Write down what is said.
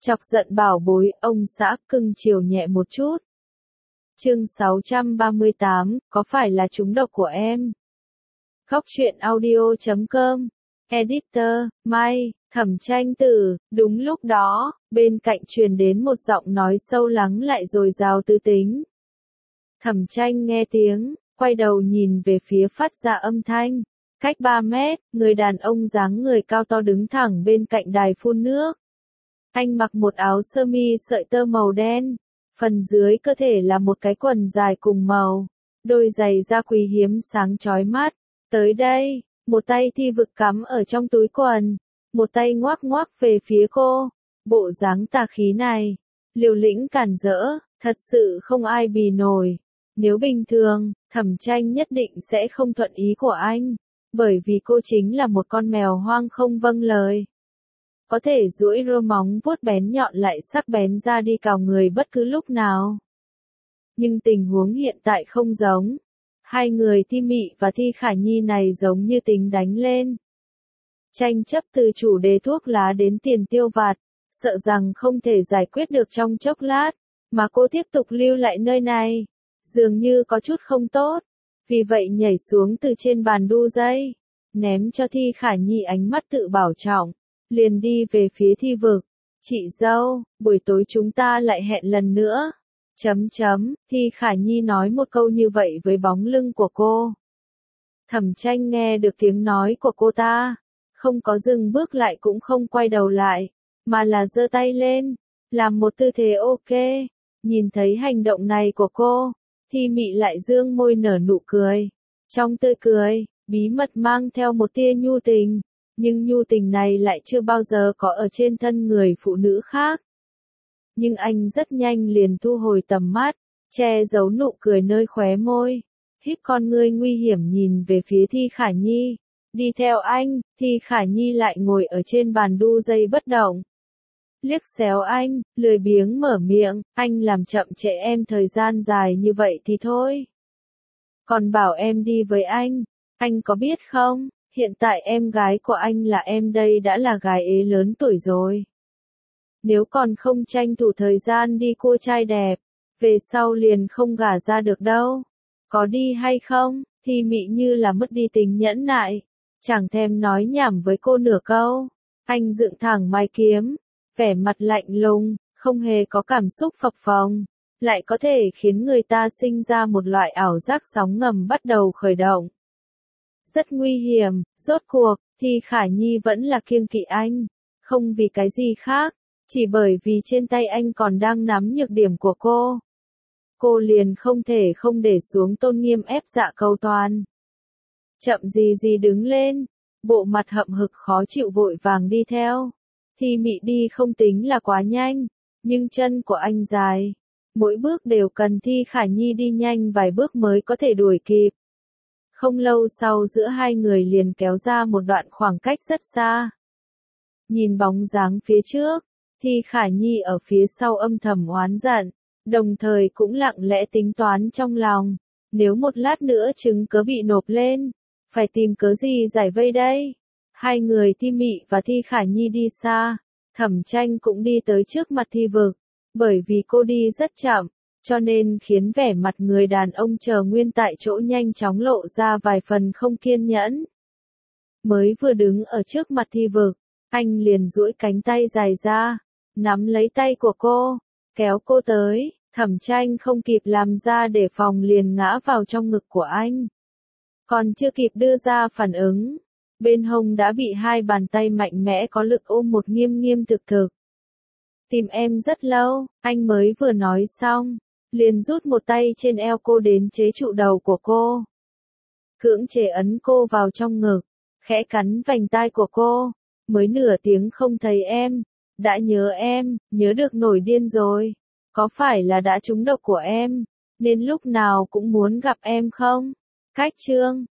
Chọc giận bảo bối, ông xã cưng chiều nhẹ một chút. Chương 638, có phải là trúng độc của em? Góc truyện audio.com. Editor, May, Thẩm Tranh Tử. Đúng lúc đó, bên cạnh truyền đến một giọng nói sâu lắng lại dồi dào tư tính. Thẩm Tranh nghe tiếng, quay đầu nhìn về phía phát ra âm thanh. Cách 3 mét, người đàn ông dáng người cao to đứng thẳng bên cạnh đài phun nước. Anh mặc một áo sơ mi sợi tơ màu đen, phần dưới cơ thể là một cái quần dài cùng màu, đôi giày da quý hiếm sáng chói mắt. Tới đây, một tay Thi Vực cắm ở trong túi quần, một tay ngoắc ngoắc về phía cô. Bộ dáng tà khí này, liều lĩnh cản rỡ, thật sự không ai bì nổi. Nếu bình thường, Thẩm Tranh nhất định sẽ không thuận ý của anh, bởi vì cô chính là một con mèo hoang không vâng lời. Có thể duỗi rơ móng vuốt bén nhọn lại sắc bén ra đi cào người bất cứ lúc nào. Nhưng tình huống hiện tại không giống. Hai người Thi Mị và Thi Khả Nhi này giống như tính đánh lên. Tranh chấp từ chủ đề thuốc lá đến tiền tiêu vặt, sợ rằng không thể giải quyết được trong chốc lát, mà cô tiếp tục lưu lại nơi này, dường như có chút không tốt. Vì vậy nhảy xuống từ trên bàn đu dây, ném cho Thi Khả Nhi ánh mắt tự bảo trọng, liền đi về phía Thi Vực. Chị dâu, buổi tối chúng ta lại hẹn lần nữa. Thi Khả Nhi nói một câu như vậy với bóng lưng của cô. Thẩm Tranh nghe được tiếng nói của cô ta, không có dừng bước lại cũng không quay đầu lại, mà là giơ tay lên, làm một tư thế ok. Nhìn thấy hành động này của cô, Thi Mị lại dương môi nở nụ cười. Trong tươi cười, bí mật mang theo một tia nhu tình, nhưng nhu tình này lại chưa bao giờ có ở trên thân người phụ nữ khác. Nhưng anh rất nhanh liền thu hồi tầm mắt, che giấu nụ cười nơi khóe môi, híp con ngươi nguy hiểm nhìn về phía Thi Khả Nhi. Đi theo anh, Thi Khả Nhi lại ngồi ở trên bàn đu dây bất động. Liếc xéo anh, lười biếng mở miệng, anh làm chậm trễ em thời gian dài như vậy thì thôi. Còn bảo em đi với anh có biết không, hiện tại em gái của anh là em đây đã là gái ế lớn tuổi rồi. Nếu còn không tranh thủ thời gian đi cua trai đẹp, về sau liền không gả ra được đâu. Có đi hay không, Thi Mị như là mất đi tính nhẫn nại, chẳng thèm nói nhảm với cô nửa câu. Anh dựng thẳng mày kiếm, vẻ mặt lạnh lùng, không hề có cảm xúc phập phồng, lại có thể khiến người ta sinh ra một loại ảo giác sóng ngầm bắt đầu khởi động. Rất nguy hiểm, rốt cuộc, Thi Khả Nhi vẫn là kiêng kỵ anh, không vì cái gì khác, chỉ bởi vì trên tay anh còn đang nắm nhược điểm của cô. Cô liền không thể không để xuống tôn nghiêm ép dạ cầu toàn. Chậm gì đứng lên, bộ mặt hậm hực khó chịu vội vàng đi theo. Thi Mị đi không tính là quá nhanh, nhưng chân của anh dài, mỗi bước đều cần Thi Khả Nhi đi nhanh vài bước mới có thể đuổi kịp. Không lâu sau giữa hai người liền kéo ra một đoạn khoảng cách rất xa. Nhìn bóng dáng phía trước, Thi Khả Nhi ở phía sau âm thầm oán giận, đồng thời cũng lặng lẽ tính toán trong lòng, nếu một lát nữa chứng cớ bị nộp lên, phải tìm cớ gì giải vây đây. Hai người Thi Mị và Thi Khả Nhi đi xa, Thẩm Tranh cũng đi tới trước mặt Thi Vực, bởi vì cô đi rất chậm, cho nên khiến vẻ mặt người đàn ông chờ nguyên tại chỗ nhanh chóng lộ ra vài phần không kiên nhẫn. Mới vừa đứng ở trước mặt Thi Vực, anh liền duỗi cánh tay dài ra, nắm lấy tay của cô, kéo cô tới. Thẩm Tranh không kịp làm ra để phòng liền ngã vào trong ngực của anh. Còn chưa kịp đưa ra phản ứng, bên hông đã bị hai bàn tay mạnh mẽ có lực ôm một nghiêm nghiêm thực thực. Tìm em rất lâu, anh mới vừa nói xong, liền rút một tay trên eo cô đến chế trụ đầu của cô. Cưỡng chế ấn cô vào trong ngực, khẽ cắn vành tai của cô, mới nửa tiếng không thấy em, đã nhớ em, nhớ được nổi điên rồi. Có phải là đã trúng độc của em, nên lúc nào cũng muốn gặp em không? Cách chương